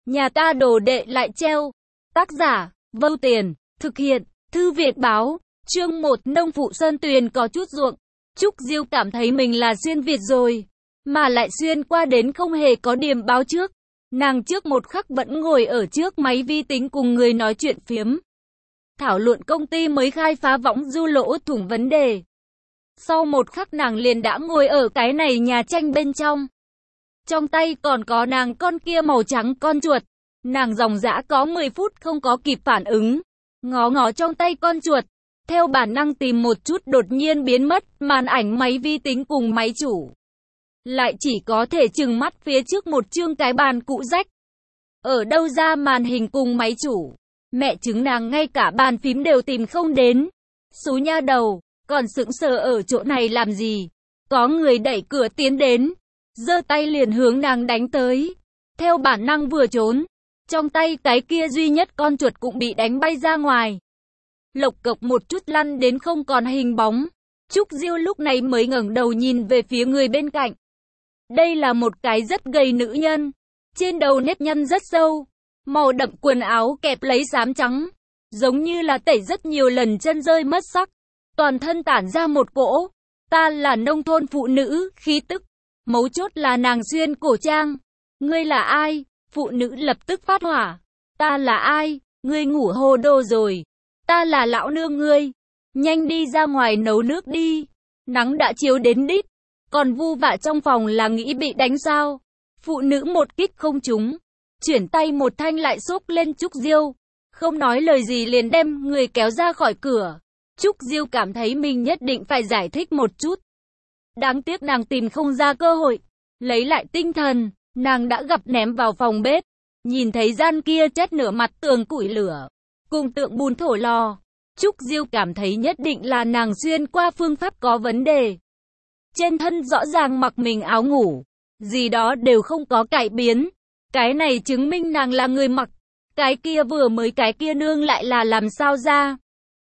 Nhà ta đồ đệ lại treo. Tác giả, Vâu Tiền, thực hiện, Thư Viện Báo, chương 1 nông phụ Sơn Tuyền có chút ruộng. Trúc Diêu cảm thấy mình là xuyên Việt rồi, mà lại xuyên qua đến không hề có điểm báo trước. Nàng trước một khắc vẫn ngồi ở trước máy vi tính cùng người nói chuyện phiếm. Thảo luận công ty mới khai phá võng du lỗ thủng vấn đề. Sau một khắc nàng liền đã ngồi ở cái này nhà tranh bên trong. Trong tay còn có nàng con kia màu trắng con chuột. Nàng dòng dã có 10 phút không có kịp phản ứng. Ngó ngó trong tay con chuột. Theo bản năng tìm một chút đột nhiên biến mất màn ảnh máy vi tính cùng máy chủ. Lại chỉ có thể chừng mắt phía trước một chương cái bàn cũ rách. Ở đâu ra màn hình cùng máy chủ. Mẹ chứng nàng ngay cả bàn phím đều tìm không đến. Xú nha đầu, còn sững sờ ở chỗ này làm gì? Có người đẩy cửa tiến đến, giơ tay liền hướng nàng đánh tới. Theo bản năng vừa trốn, trong tay cái kia duy nhất con chuột cũng bị đánh bay ra ngoài. Lộc cộc một chút lăn đến không còn hình bóng. Trúc Diêu lúc này mới ngẩng đầu nhìn về phía người bên cạnh. Đây là một cái rất gầy nữ nhân, trên đầu nếp nhăn rất sâu, màu đậm quần áo kẹp lấy xám trắng, giống như là tẩy rất nhiều lần chân rơi mất sắc, toàn thân tản ra một cỗ ta là nông thôn phụ nữ khí tức. Mấu chốt là nàng xuyên cổ trang. Ngươi là ai? Phụ nữ lập tức phát hỏa. Ta là ai? Ngươi ngủ hồ đồ rồi. Ta là lão nương ngươi. Nhanh đi ra ngoài nấu nước đi. Nắng đã chiếu đến đít. Còn vu vạ trong phòng là nghĩ bị đánh sao? Phụ nữ một kích không trúng. Chuyển tay một thanh lại xúc lên Trúc Diêu. Không nói lời gì liền đem người kéo ra khỏi cửa. Trúc Diêu cảm thấy mình nhất định phải giải thích một chút. Đáng tiếc nàng tìm không ra cơ hội. Lấy lại tinh thần, nàng đã gặp ném vào phòng bếp. Nhìn thấy gian kia chất nửa mặt tường củi lửa, cùng tượng bùn thổ lò. Trúc Diêu cảm thấy nhất định là nàng xuyên qua phương pháp có vấn đề. Trên thân rõ ràng mặc mình áo ngủ, gì đó đều không có cải biến. Cái này chứng minh nàng là người mặc. Cái kia vừa mới cái kia nương lại là làm sao ra?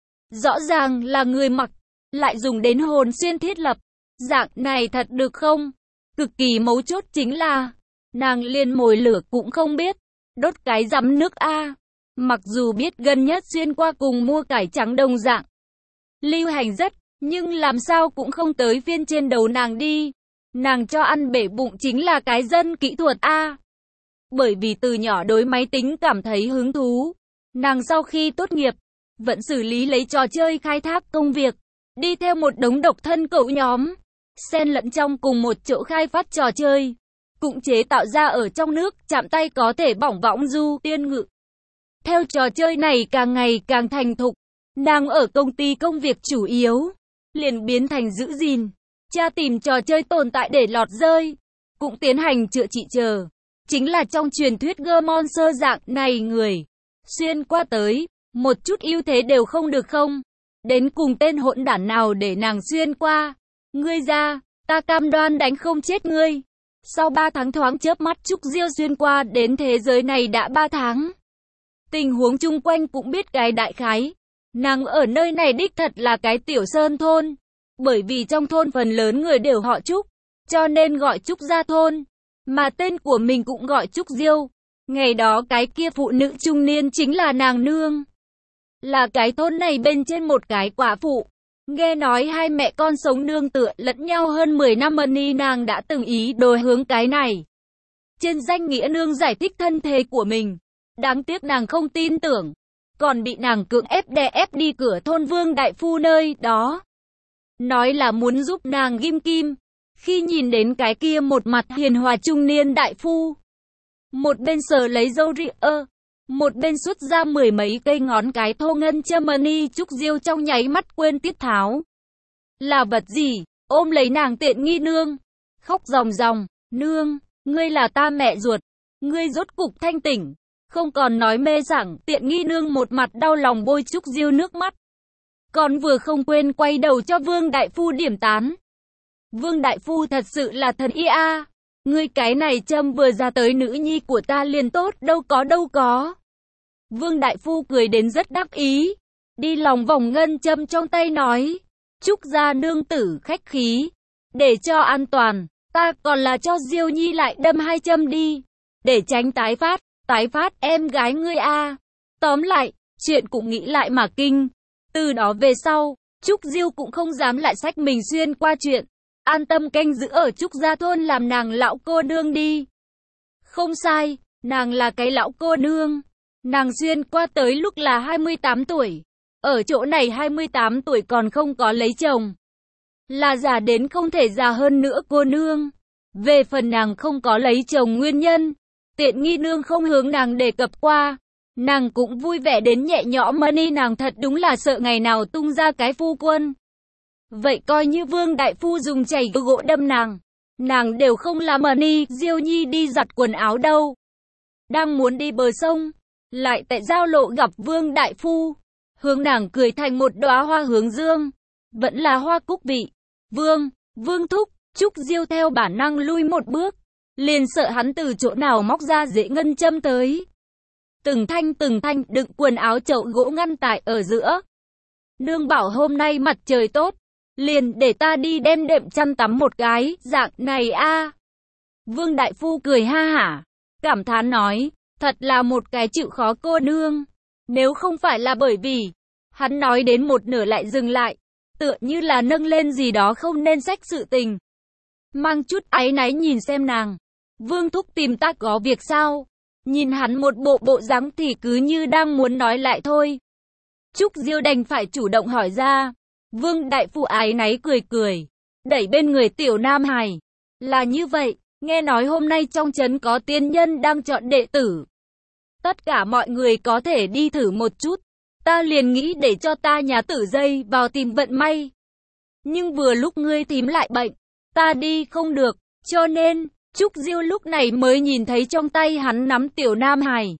Rõ ràng là người mặc, lại dùng đến hồn xuyên thiết lập. Dạng này thật được không? Cực kỳ mấu chốt chính là, nàng liền mồi lửa cũng không biết. Đốt cái rắm nước a. Mặc dù biết gần nhất xuyên qua cùng mua cải trắng đồng dạng lưu hành rất, nhưng làm sao cũng không tới phiên trên đầu nàng đi. Nàng cho ăn bể bụng chính là cái dân kỹ thuật a. Bởi vì từ nhỏ đối máy tính cảm thấy hứng thú, nàng sau khi tốt nghiệp vẫn xử lý lấy trò chơi khai thác công việc, đi theo một đống độc thân cậu nhóm, xen lẫn trong cùng một chỗ khai phát trò chơi, cũng chế tạo ra ở trong nước chạm tay có thể bỏng võng du tiên ngự. Theo trò chơi này càng ngày càng thành thục, nàng ở công ty công việc chủ yếu liền biến thành giữ gìn, tra tìm trò chơi tồn tại để lọt rơi, cũng tiến hành chữa trị chờ. Chính là trong truyền thuyết G-Monster dạng này người xuyên qua tới, một chút ưu thế đều không được không? Đến cùng tên hỗn đản nào để nàng xuyên qua? Ngươi ra, ta cam đoan đánh không chết ngươi. Sau 3 tháng thoáng chớp mắt Trúc Diêu xuyên qua đến thế giới này đã 3 tháng. Tình huống chung quanh cũng biết cái đại khái. Nàng ở nơi này đích thật là cái tiểu sơn thôn. Bởi vì trong thôn phần lớn người đều họ Trúc, cho nên gọi Trúc gia thôn. Mà tên của mình cũng gọi Trúc Diêu. Ngày đó cái kia phụ nữ trung niên chính là nàng nương. Là cái thôn này bên trên một cái quả phụ. Nghe nói hai mẹ con sống nương tựa lẫn nhau hơn 10 năm ni nàng đã từng ý đồ hướng cái này. Trên danh nghĩa nương giải thích thân thế của mình. Đáng tiếc nàng không tin tưởng. Còn bị nàng cưỡng ép đè ép đi cửa thôn Vương Đại Phu nơi đó. Nói là muốn giúp nàng ghim kim. Khi nhìn đến cái kia một mặt hiền hòa trung niên đại phu, một bên sờ lấy râu ria, một bên xuất ra 10 mấy cây ngón cái thô ngân châm ni, Trúc Diêu trong nháy mắt quên tiết tháo. Là vật gì? Ôm lấy nàng tiện nghi nương, khóc ròng ròng, nương, ngươi là ta mẹ ruột, ngươi rốt cục thanh tỉnh, không còn nói mê sảng. Tiện nghi nương một mặt đau lòng bôi Trúc Diêu nước mắt, còn vừa không quên quay đầu cho Vương Đại Phu điểm tán. Vương Đại Phu thật sự là thần y a. Ngươi cái này châm vừa ra tới nữ nhi của ta liền tốt, đâu có. Vương Đại Phu cười đến rất đắc ý, đi lòng vòng ngân châm trong tay nói, Trúc gia nương tử khách khí, để cho an toàn, ta còn là cho Diêu nhi lại đâm 2 châm đi, để tránh tái phát. tái phát em gái ngươi a. Tóm lại, chuyện cũng nghĩ lại mà kinh. Từ đó về sau, Trúc Diêu cũng không dám lại xách mình xuyên qua chuyện. An tâm canh giữ ở Trúc Gia Thôn làm nàng lão cô nương đi. Không sai, nàng là cái lão cô nương. Nàng xuyên qua tới lúc là 28 tuổi. Ở chỗ này 28 tuổi còn không có lấy chồng. Là già đến không thể già hơn nữa cô nương. Về phần nàng không có lấy chồng nguyên nhân, tiện nghi nương không hướng nàng đề cập qua. Nàng cũng vui vẻ đến nhẹ nhõm money, nàng thật đúng là sợ ngày nào tung ra cái phu quân. Vậy coi như Vương Đại Phu dùng chày gỗ đâm nàng đều không làm money. Diêu Nhi đi giặt quần áo đâu. Đang muốn đi bờ sông, lại tại giao lộ gặp Vương Đại Phu. Hướng nàng cười thành một đóa hoa hướng dương. Vẫn là hoa cúc vị. Vương thúc. Trúc Diêu theo bản năng lui một bước. Liền sợ hắn từ chỗ nào móc ra dễ ngân châm tới. Từng thanh đựng quần áo chậu gỗ ngăn tại ở giữa. Nương bảo hôm nay mặt trời tốt. Liền để ta đi đem đệm chăn tắm một cái, dạng này a. Vương Đại Phu cười ha hả. Cảm thán nói, thật là một cái chịu khó cô nương. Nếu không phải là bởi vì, hắn nói đến một nửa lại dừng lại. Tựa như là nâng lên gì đó không nên xách sự tình. Mang chút áy náy nhìn xem nàng. Vương thúc tìm ta có việc sao? Nhìn hắn một bộ dáng thì cứ như đang muốn nói lại thôi. Trúc Diêu đành phải chủ động hỏi ra. Vương Đại Phu áy náy cười, đẩy bên người tiểu Nam Hải. Là như vậy, nghe nói hôm nay trong trấn có tiên nhân đang chọn đệ tử. Tất cả mọi người có thể đi thử một chút. Ta liền nghĩ để cho ta nhà tử dây vào tìm vận may. Nhưng vừa lúc ngươi thím lại bệnh, ta đi không được, cho nên, Trúc Diêu lúc này mới nhìn thấy trong tay hắn nắm tiểu Nam Hải.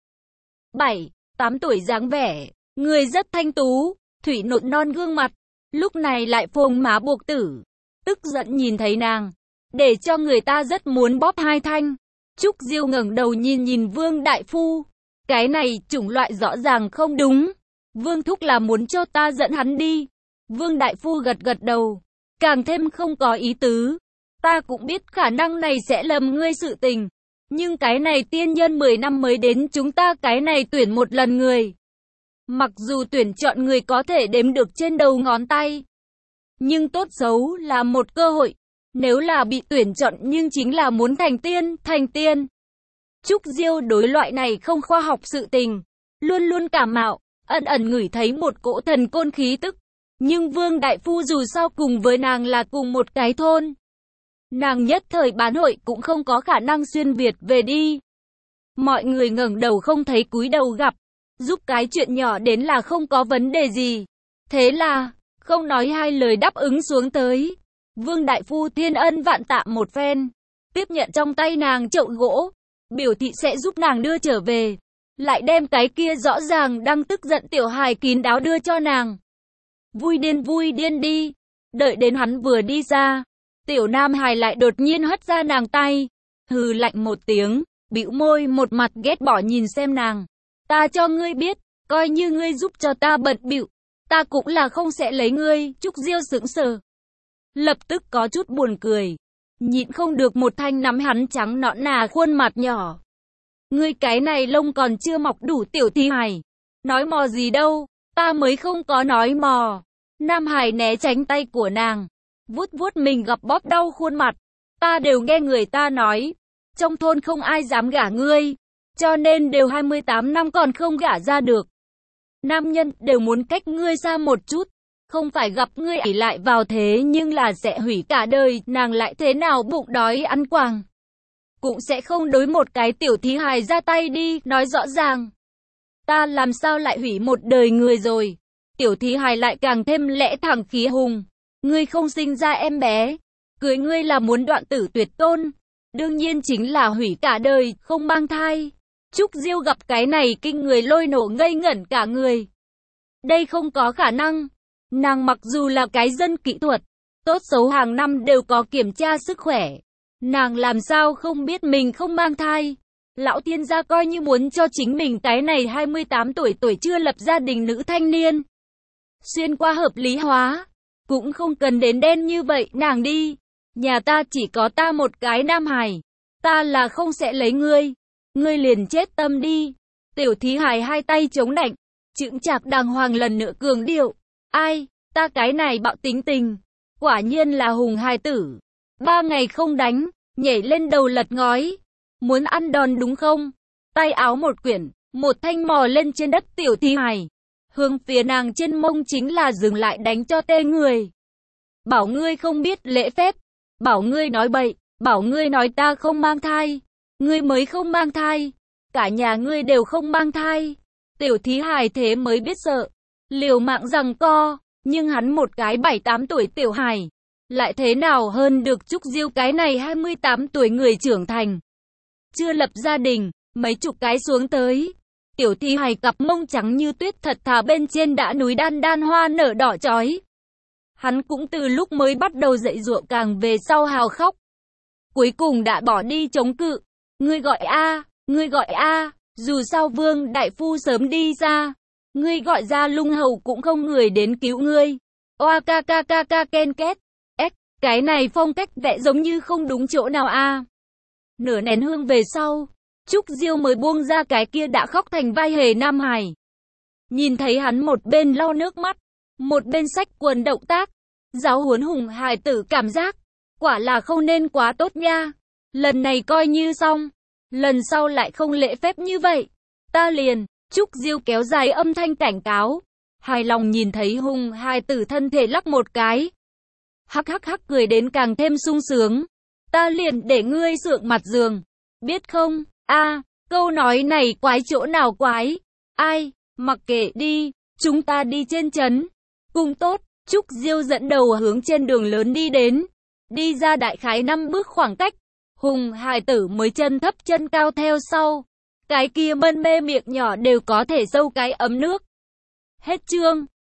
7-8 tuổi dáng vẻ, người rất thanh tú, thủy nộn non gương mặt, lúc này lại phồng má buộc tử. Tức giận nhìn thấy nàng, để cho người ta rất muốn bóp hai thanh. Trúc Diêu ngẩng đầu nhìn Vương Đại Phu. Cái này chủng loại rõ ràng không đúng. Vương thúc là muốn cho ta dẫn hắn đi. Vương Đại Phu gật đầu, càng thêm không có ý tứ. Ta cũng biết khả năng này sẽ lầm ngươi sự tình. Nhưng cái này tiên nhân 10 năm mới đến, chúng ta cái này tuyển một lần người. Mặc dù tuyển chọn người có thể đếm được trên đầu ngón tay. Nhưng tốt xấu là một cơ hội. Nếu là bị tuyển chọn nhưng chính là muốn thành tiên. Trúc Diêu đối loại này không khoa học sự tình. Luôn luôn cảm mạo, ẩn ngửi thấy một cỗ thần côn khí tức. Nhưng Vương Đại Phu dù sao cùng với nàng là cùng một cái thôn. Nàng nhất thời bán hội cũng không có khả năng xuyên Việt về đi. Mọi người ngẩng đầu không thấy cúi đầu gặp. Giúp cái chuyện nhỏ đến là không có vấn đề gì. Thế là, không nói hai lời đáp ứng xuống tới. Vương Đại Phu thiên ân vạn tạ một phen. Tiếp nhận trong tay nàng chậu gỗ. Biểu thị sẽ giúp nàng đưa trở về. Lại đem cái kia rõ ràng đang tức giận tiểu hài kín đáo đưa cho nàng. Vui điên đi. Đợi đến hắn vừa đi ra. Tiểu Nam Hải lại đột nhiên hất ra nàng tay. Hừ lạnh một tiếng. Bĩu môi một mặt ghét bỏ nhìn xem nàng. Ta cho ngươi biết. Coi như ngươi giúp cho ta bận bịu. Ta cũng là không sẽ lấy ngươi. Trúc Diêu sững sờ. Lập tức có chút buồn cười. Nhịn không được một thanh nắm hắn trắng nõn nà khuôn mặt nhỏ. Ngươi cái này lông còn chưa mọc đủ tiểu thi hài. Nói mò gì đâu. Ta mới không có nói mò. Nam Hải né tránh tay của nàng. Vuốt mình gặp bóp đau khuôn mặt. Ta đều nghe người ta nói. Trong thôn không ai dám gả ngươi. Cho nên đều 28 năm còn không gả ra được. Nam nhân đều muốn cách ngươi xa một chút. Không phải gặp ngươi ỷ lại vào thế nhưng là sẽ hủy cả đời. Nàng lại thế nào bụng đói ăn quàng. Cũng sẽ không đối một cái tiểu thí hài ra tay đi. Nói rõ ràng. Ta làm sao lại hủy một đời người rồi. Tiểu thí hài lại càng thêm lẽ thẳng khí hùng. Ngươi không sinh ra em bé. Cưới ngươi là muốn đoạn tử tuyệt tôn. Đương nhiên chính là hủy cả đời, không mang thai. Trúc Diêu gặp cái này kinh người lôi nổ ngây ngẩn cả người. Đây không có khả năng. Nàng mặc dù là cái dân kỹ thuật, tốt xấu hàng năm đều có kiểm tra sức khỏe. Nàng làm sao không biết mình không mang thai. Lão thiên gia coi như muốn cho chính mình cái này 28 tuổi chưa lập gia đình nữ thanh niên. Xuyên qua hợp lý hóa. Cũng không cần đến đen như vậy, nàng đi. Nhà ta chỉ có ta một cái Nam Hải. Ta là không sẽ lấy ngươi. ngươi liền chết tâm đi. Tiểu Thí Hải hai tay chống nạnh, chững chạc đàng hoàng lần nữa cường điệu. Ai, ta cái này bạo tính tình, quả nhiên là hùng hài tử. 3 ngày không đánh, nhảy lên đầu lật ngói. Muốn ăn đòn đúng không? Tay áo một quyển, một thanh mò lên trên đất Tiểu Thí Hải. Hướng phía nàng trên mông chính là dừng lại đánh cho tê người. Bảo ngươi không biết lễ phép, bảo ngươi nói bậy, bảo ngươi nói ta không mang thai. Ngươi mới không mang thai, cả nhà ngươi đều không mang thai. Tiểu Thí Hải thế mới biết sợ, liều mạng giằng co, nhưng hắn một cái 7-8 tuổi tiểu hài, lại thế nào hơn được Trúc Diêu cái này 28 tuổi người trưởng thành. Chưa lập gia đình, mấy chục cái xuống tới. Tiểu Thí Hải cặp mông trắng như tuyết thật thà bên trên đã núi đan đan hoa nở đỏ chói. Hắn cũng từ lúc mới bắt đầu dậy dụa càng về sau hào khóc. Cuối cùng đã bỏ đi chống cự. Ngươi gọi a, ngươi gọi a, dù sao Vương đại phu sớm đi ra. Ngươi gọi ra Lung Hầu cũng không người đến cứu ngươi. Oa ca ca ca ca ken két. Cái này phong cách vẽ giống như không đúng chỗ nào a. Nửa nén hương về sau, Trúc Diêu mới buông ra cái kia đã khóc thành vai hề nam hài. Nhìn thấy hắn một bên lau nước mắt, một bên xách quần động tác, giáo huấn hùng hài tử cảm giác, quả là không nên quá tốt nha. Lần này coi như xong, lần sau lại không lễ phép như vậy, ta liền. Trúc Diêu kéo dài âm thanh cảnh cáo, hài lòng nhìn thấy hùng hài tử thân thể lắc một cái. Hắc hắc hắc cười đến càng thêm sung sướng. Ta liền để ngươi sượng mặt giường, biết không? A, câu nói này quái chỗ nào quái? Ai, mặc kệ đi, chúng ta đi trên trấn. Cùng tốt, Trúc Diêu dẫn đầu hướng trên đường lớn đi đến. Đi ra đại khái 5 bước khoảng cách, hùng hài tử mới chân thấp chân cao theo sau. Cái kia mân mê miệng nhỏ đều có thể dâu cái ấm nước. Hết chương.